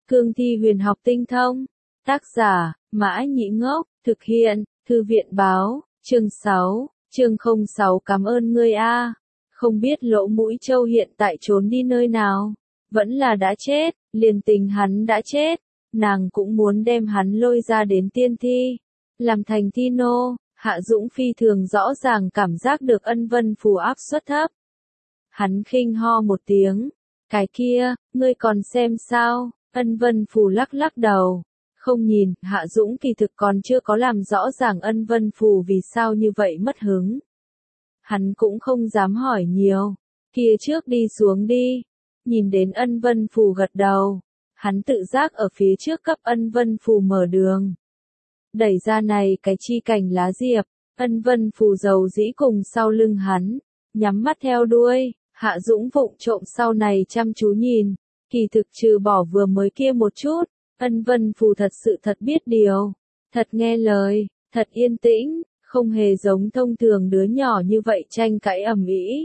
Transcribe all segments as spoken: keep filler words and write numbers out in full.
Cương thi huyền học tinh thông. Tác giả, Mã Nhĩ Ngốc, thực hiện, Thư viện báo, chương sáu, chương không sáu cảm ơn ngươi a. Không biết Lỗ Mũi Châu hiện tại trốn đi nơi nào, vẫn là đã chết, liền tình hắn đã chết, nàng cũng muốn đem hắn lôi ra đến tiên thi, làm thành thi nô. Hạ Dũng phi thường rõ ràng cảm giác được Ân Vân Phù áp suất thấp. Hắn khinh ho một tiếng, cái kia, ngươi còn xem sao? Ân Vân Phù lắc lắc đầu, không nhìn. Hạ Dũng kỳ thực còn chưa có làm rõ ràng Ân Vân Phù vì sao như vậy mất hứng. Hắn cũng không dám hỏi nhiều, kia trước đi xuống đi. Nhìn đến Ân Vân Phù gật đầu, hắn tự giác ở phía trước cấp Ân Vân Phù mở đường. Đẩy ra này cái chi cành lá diệp, Ân Vân Phù dầu dĩ cùng sau lưng hắn, nhắm mắt theo đuôi. Hạ Dũng vụng trộm sau này chăm chú nhìn, kỳ thực trừ bỏ vừa mới kia một chút, Ân Vân Phù thật sự thật biết điều, thật nghe lời, thật yên tĩnh, không hề giống thông thường đứa nhỏ như vậy tranh cãi ầm ĩ.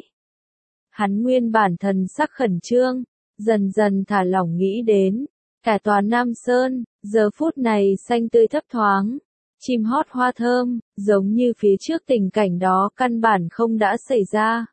Hắn nguyên bản thần sắc khẩn trương, dần dần thả lỏng nghĩ đến, cả tòa Nam Sơn, giờ phút này xanh tươi thấp thoáng, chim hót hoa thơm, giống như phía trước tình cảnh đó căn bản không đã xảy ra.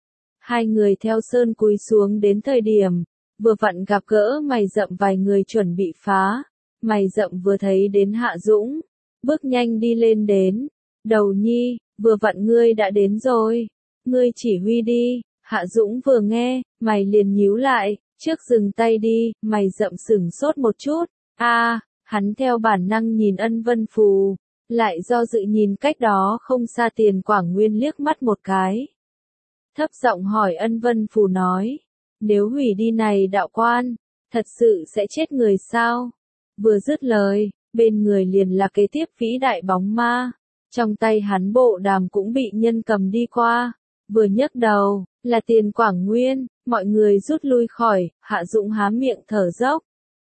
Hai người theo sơn cúi xuống đến thời điểm, vừa vặn gặp gỡ Mày Rậm vài người chuẩn bị phá. Mày Rậm vừa thấy đến Hạ Dũng, bước nhanh đi lên đến. Đầu nhi, vừa vặn ngươi đã đến rồi, ngươi chỉ huy đi. Hạ Dũng vừa nghe, mày liền nhíu lại, trước dừng tay đi. Mày Rậm sửng sốt một chút, a, à, hắn theo bản năng nhìn Ân Vân Phù, lại do dự nhìn cách đó không xa Tiền Quảng Nguyên liếc mắt một cái. Thấp giọng hỏi Ân Vân Phù nói, nếu hủy đi này đạo quan, thật sự sẽ chết người sao? Vừa dứt lời, bên người liền là kế tiếp vĩ đại bóng ma, trong tay hắn bộ đàm cũng bị nhân cầm đi qua, vừa nhấc đầu, là Tiền Quảng Nguyên, mọi người rút lui khỏi. Hạ Dũng há miệng thở dốc,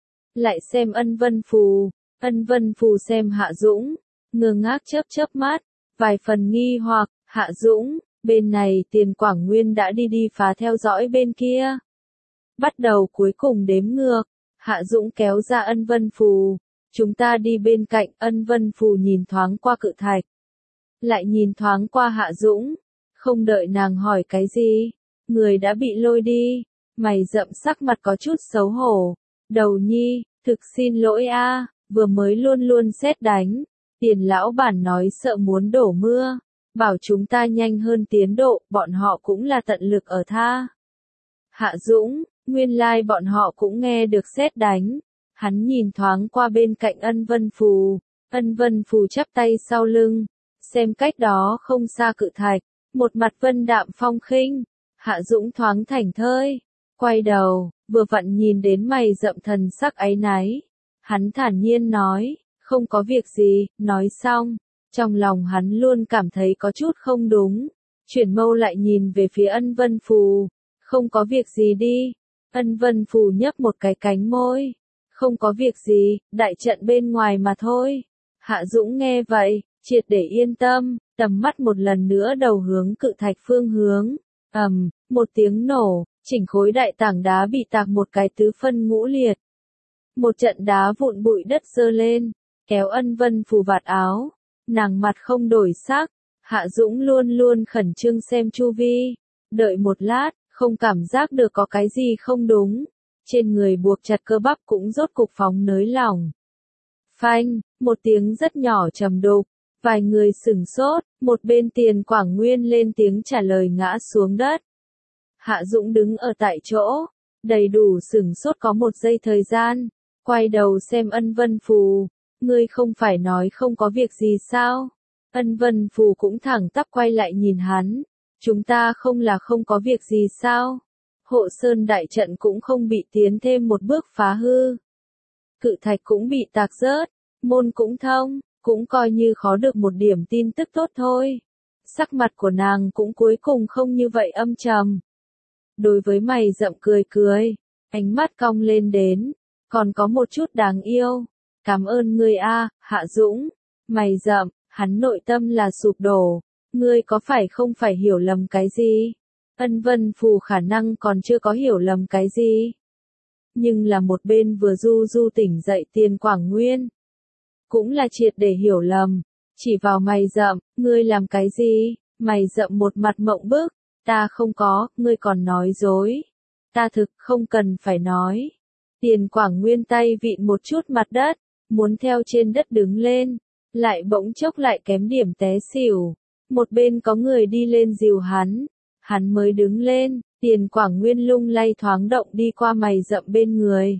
lại xem Ân Vân Phù, Ân Vân Phù xem Hạ Dũng, ngơ ngác chớp chớp mắt, vài phần nghi hoặc. Hạ Dũng, bên này Tiền Quảng Nguyên đã đi đi phá theo dõi bên kia. Bắt đầu cuối cùng đếm ngược, Hạ Dũng kéo ra Ân Vân Phù, chúng ta đi bên cạnh. Ân Vân Phù nhìn thoáng qua cự thạch, lại nhìn thoáng qua Hạ Dũng, không đợi nàng hỏi cái gì, người đã bị lôi đi. Mày Rậm sắc mặt có chút xấu hổ, đầu nhi, thực xin lỗi a, vừa mới luôn luôn sét đánh, Tiền lão bản nói sợ muốn đổ mưa, bảo chúng ta nhanh hơn tiến độ, bọn họ cũng là tận lực ở tha. Hạ Dũng, nguyên lai like bọn họ cũng nghe được sét đánh. Hắn nhìn thoáng qua bên cạnh Ân Vân Phù, Ân Vân Phù chắp tay sau lưng, xem cách đó không xa cự thạch, một mặt vân đạm phong khinh. Hạ Dũng thoáng thảnh thơi, quay đầu, vừa vặn nhìn đến Mày Rậm thần sắc áy náy. Hắn thản nhiên nói, không có việc gì. Nói xong, trong lòng hắn luôn cảm thấy có chút không đúng, chuyển mâu lại nhìn về phía Ân Vân Phù, không có việc gì đi. Ân Vân Phù nhấp một cái cánh môi, không có việc gì, đại trận bên ngoài mà thôi. Hạ Dũng nghe vậy, triệt để yên tâm, tầm mắt một lần nữa đầu hướng cự thạch phương hướng. Ầm, um, một tiếng nổ, chỉnh khối đại tảng đá bị tạc một cái tứ phân ngũ liệt. Một trận đá vụn bụi đất dơ lên, kéo Ân Vân Phù vạt áo, nàng mặt không đổi sắc. Hạ Dũng luôn luôn khẩn trương xem chu vi, đợi một lát, không cảm giác được có cái gì không đúng, trên người buộc chặt cơ bắp cũng rốt cục phóng nới lỏng. Phanh, một tiếng rất nhỏ trầm đục, vài người sửng sốt, một bên Tiền Quảng Nguyên lên tiếng trả lời ngã xuống đất. Hạ Dũng đứng ở tại chỗ, đầy đủ sửng sốt có một giây thời gian, quay đầu xem Ân Vân Phù, ngươi không phải nói không có việc gì sao? Ân Vân Phù cũng thẳng tắp quay lại nhìn hắn, chúng ta không là không có việc gì sao? Hộ Sơn đại trận cũng không bị tiến thêm một bước phá hư, cự thạch cũng bị tạc rớt, môn cũng thông, cũng coi như khó được một điểm tin tức tốt thôi. Sắc mặt của nàng cũng cuối cùng không như vậy âm trầm. Đối với Mày Rậm cười cười, ánh mắt cong lên đến, còn có một chút đáng yêu. Cảm ơn ngươi a, Hạ Dũng. Mày Rậm, hắn nội tâm là sụp đổ, ngươi có phải không phải hiểu lầm cái gì? Ân Vân Phù khả năng còn chưa có hiểu lầm cái gì. nhưng là một bên vừa du du tỉnh dậy Tiền Quảng Nguyên. Cũng là triệt để hiểu lầm, chỉ vào mày rậm, ngươi làm cái gì, mày rậm một mặt mộng bức, ta không có, ngươi còn nói dối. Ta thực không cần phải nói. Tiền Quảng Nguyên tay vịn một chút mặt đất, muốn theo trên đất đứng lên, lại bỗng chốc lại kém điểm té xỉu. Một bên có người đi lên dìu hắn, hắn mới đứng lên, Tiền Quảng Nguyên lung lay thoáng động đi qua mày rậm bên người.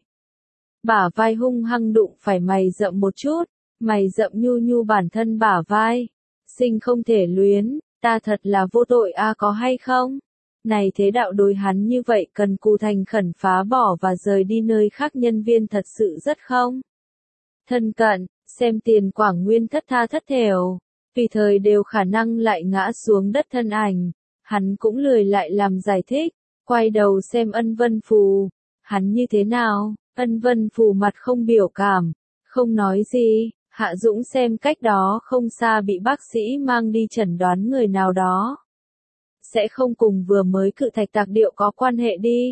Bả vai hung hăng đụng phải mày rậm một chút, mày rậm nhu nhu bản thân bả vai. Sinh không thể luyến, ta thật là vô tội a có hay không? Này thế đạo đối hắn như vậy cần cù thành khẩn phá bỏ và rời đi nơi khác nhân viên thật sự rất không? Thân cận, xem Tiền Quảng Nguyên thất tha thất thểu, tùy thời đều khả năng lại ngã xuống đất thân ảnh. Hắn cũng lười lại làm giải thích, quay đầu xem Ân Vân Phù. Hắn như thế nào? Ân Vân Phù mặt không biểu cảm, không nói gì. Hạ Dũng xem cách đó không xa bị bác sĩ mang đi chẩn đoán người nào đó. Sẽ không cùng vừa mới cự thạch tạc điệu có quan hệ đi.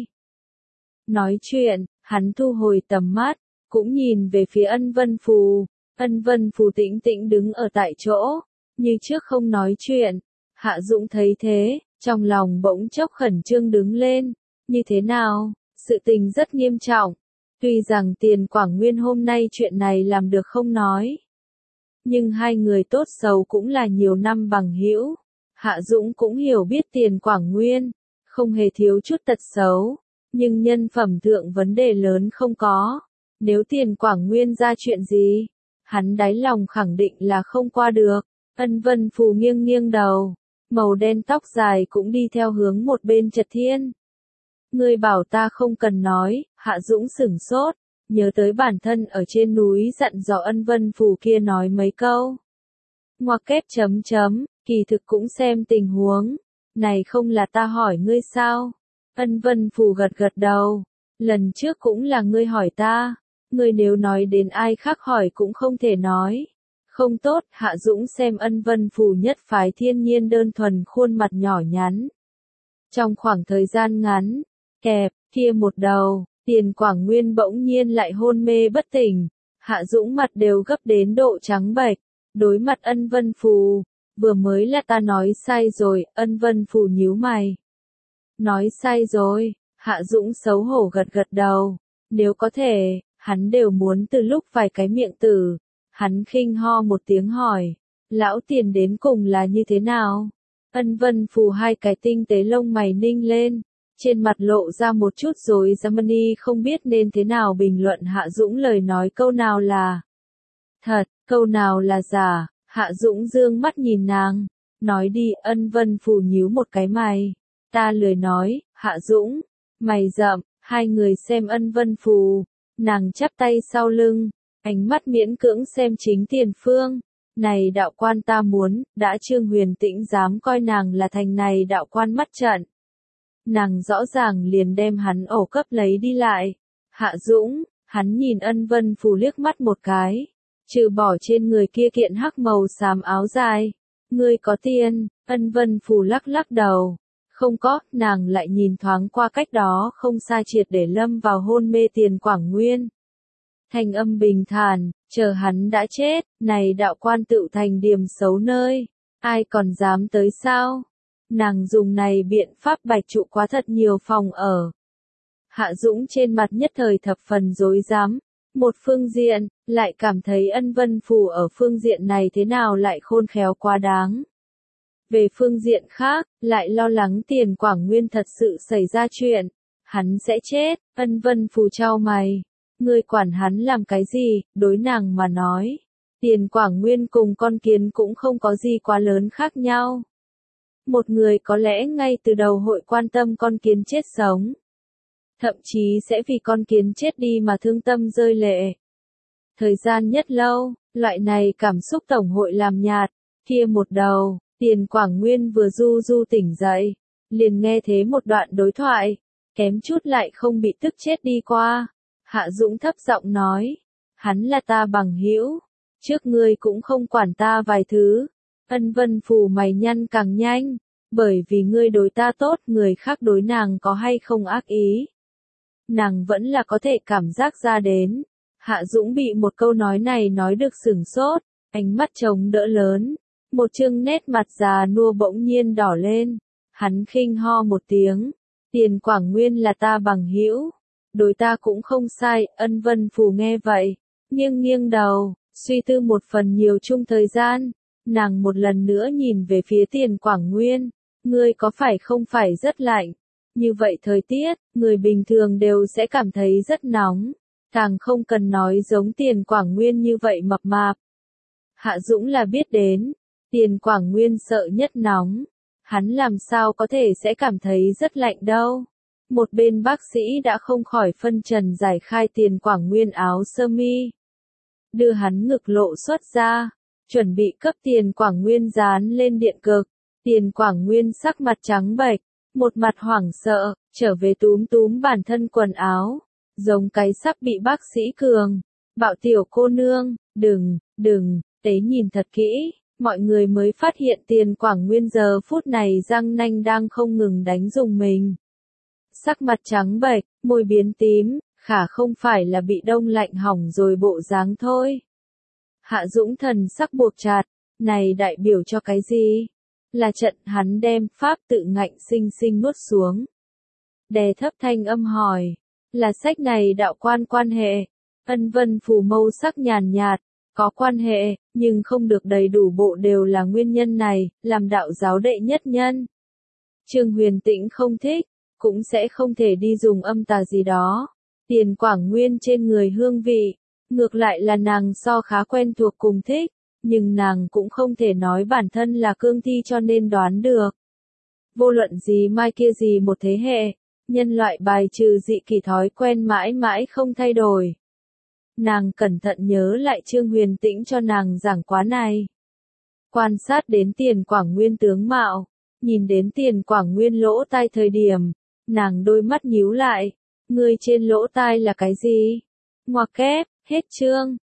Nói chuyện, hắn thu hồi tầm mắt, cũng nhìn về phía Ân Vân Phù. Ân Vân Phù tĩnh tĩnh đứng ở tại chỗ, như trước không nói chuyện. Hạ Dũng thấy thế, trong lòng bỗng chốc khẩn trương đứng lên. Như thế nào? Sự tình rất nghiêm trọng. Tuy rằng Tiền Quảng Nguyên hôm nay chuyện này làm được không nói. Nhưng hai người tốt xấu cũng là nhiều năm bằng hữu. Hạ Dũng cũng hiểu biết Tiền Quảng Nguyên, không hề thiếu chút tật xấu. Nhưng nhân phẩm thượng vấn đề lớn không có. Nếu Tiền Quảng Nguyên ra chuyện gì, hắn đáy lòng khẳng định là không qua được. Ân Vân Phù nghiêng nghiêng đầu, màu đen tóc dài cũng đi theo hướng một bên Trật Thiên. Ngươi bảo ta không cần nói, Hạ Dũng sửng sốt, nhớ tới bản thân ở trên núi dặn dò Ân Vân Phù kia nói mấy câu. Ngoặc kép chấm chấm, kỳ thực cũng xem tình huống, này không là ta hỏi ngươi sao? Ân Vân Phù gật gật đầu, lần trước cũng là ngươi hỏi ta, ngươi nếu nói đến ai khác hỏi cũng không thể nói. Không tốt, Hạ Dũng xem Ân Vân Phù nhất phái thiên nhiên đơn thuần khuôn mặt nhỏ nhắn. Trong khoảng thời gian ngắn, kẹp, kia một đầu, Tiền Quảng Nguyên bỗng nhiên lại hôn mê bất tỉnh. Hạ Dũng mặt đều gấp đến độ trắng bệch, đối mặt Ân Vân Phù. Vừa mới là ta nói sai rồi, Ân Vân Phù nhíu mày. Nói sai rồi, Hạ Dũng xấu hổ gật gật đầu. Nếu có thể, hắn đều muốn từ lúc vài cái miệng tử. Hắn khinh ho một tiếng hỏi, lão Tiền đến cùng là như thế nào? Ân Vân Phù hai cái tinh tế lông mày ninh lên, trên mặt lộ ra một chút rối rắm, không biết nên thế nào bình luận Hạ Dũng lời nói, câu nào là thật, câu nào là giả. Hạ Dũng dương mắt nhìn nàng, nói đi. Ân Vân Phù nhíu một cái mày, ta lười nói. Hạ Dũng, mày rậm, hai người xem Ân Vân Phù, nàng chắp tay sau lưng, ánh mắt miễn cưỡng xem chính tiền phương. Này đạo quan ta muốn, đã Trương Huyền Tĩnh dám coi nàng là thành này đạo quan mắt trận. Nàng rõ ràng liền đem hắn ổ cấp lấy đi lại. Hạ Dũng, hắn nhìn Ân Vân Phù liếc mắt một cái, trừ bỏ trên người kia kiện hắc màu xám áo dài. Ngươi có tiền? Ân Vân Phù lắc lắc đầu. Không có, nàng lại nhìn thoáng qua cách đó không xa triệt để lâm vào hôn mê Tiền Quảng Nguyên. Thanh âm bình thản, chờ hắn đã chết, này đạo quan tự thành điểm xấu nơi, ai còn dám tới sao? Nàng dùng này biện pháp bạch trụ quá thật nhiều phòng ở. Hạ Dũng trên mặt nhất thời thập phần rối rắm, một phương diện, lại cảm thấy Ân Vân Phù ở phương diện này thế nào lại khôn khéo quá đáng. Về phương diện khác, lại lo lắng Tiền Quảng Nguyên thật sự xảy ra chuyện, hắn sẽ chết. Ân Vân Phù chau mày, ngươi quản hắn làm cái gì? Đối nàng mà nói, Tiền Quảng Nguyên cùng con kiến cũng không có gì quá lớn khác nhau. Một người có lẽ ngay từ đầu hội quan tâm con kiến chết sống, thậm chí sẽ vì con kiến chết đi mà thương tâm rơi lệ. Thời gian nhất lâu, loại này cảm xúc tổng hội làm nhạt. Kia một đầu, Tiền Quảng Nguyên vừa du du tỉnh dậy, liền nghe thế một đoạn đối thoại, kém chút lại không bị tức chết đi qua. Hạ Dũng thấp giọng nói, hắn là ta bằng hữu, trước ngươi cũng không quản ta vài thứ. Ân Vân Phù mày nhăn càng nhanh, bởi vì ngươi đối ta tốt, người khác đối nàng có hay không ác ý. nàng vẫn là có thể cảm giác ra đến. Hạ Dũng bị một câu nói này nói được sửng sốt, ánh mắt trống đỡ lớn, một trương nét mặt già nua bỗng nhiên đỏ lên. Hắn khinh ho một tiếng, Tiền Quảng Nguyên là ta bằng hữu, đối ta cũng không sai. Ân Vân Phù nghe vậy, nghiêng nghiêng đầu, suy tư một phần nhiều chung thời gian, nàng một lần nữa nhìn về phía Tiền Quảng Nguyên, ngươi có phải không phải rất lạnh, như vậy thời tiết, người bình thường đều sẽ cảm thấy rất nóng, càng không cần nói giống Tiền Quảng Nguyên như vậy mập mạp. Hạ Dũng là biết đến, Tiền Quảng Nguyên sợ nhất nóng, hắn làm sao có thể sẽ cảm thấy rất lạnh đâu. Một bên bác sĩ đã không khỏi phân trần giải khai Tiền Quảng Nguyên áo sơ mi, đưa hắn ngực lộ xuất ra, chuẩn bị cấp Tiền Quảng Nguyên dán lên điện cực. Tiền Quảng Nguyên sắc mặt trắng bệch, một mặt hoảng sợ, trở về túm túm bản thân quần áo, giống cái sắp bị bác sĩ cường bạo tiểu cô nương, đừng, đừng, tế nhìn thật kỹ, mọi người mới phát hiện Tiền Quảng Nguyên giờ phút này răng nanh đang không ngừng đánh dùng mình. Sắc mặt trắng bệch, môi biến tím, khả không phải là bị đông lạnh hỏng rồi bộ dáng thôi. Hạ Dũng thần sắc buộc chặt, này đại biểu cho cái gì? Là trận hắn đem pháp tự ngạnh sinh sinh nuốt xuống. Đè thấp thanh âm hỏi, là sách này đạo quan quan hệ. Ân Vân Phù mâu sắc nhàn nhạt, có quan hệ, nhưng không được đầy đủ bộ đều là nguyên nhân này, làm đạo giáo đệ nhất nhân. Trương Huyền Tĩnh không thích, cũng sẽ không thể đi dùng âm tà gì đó. Tiền Quảng Nguyên trên người hương vị, ngược lại là nàng so khá quen thuộc cùng thích, nhưng nàng cũng không thể nói bản thân là cương thi cho nên đoán được. Vô luận gì mai kia gì một thế hệ, nhân loại bài trừ dị kỳ thói quen mãi mãi không thay đổi. Nàng cẩn thận nhớ lại Trương Huyền Tĩnh cho nàng giảng quá này. Quan sát đến Tiền Quảng Nguyên tướng mạo, nhìn đến Tiền Quảng Nguyên lỗ tai thời điểm, nàng đôi mắt nhíu lại, người trên lỗ tai là cái gì? Ngoặc kép, hết chương.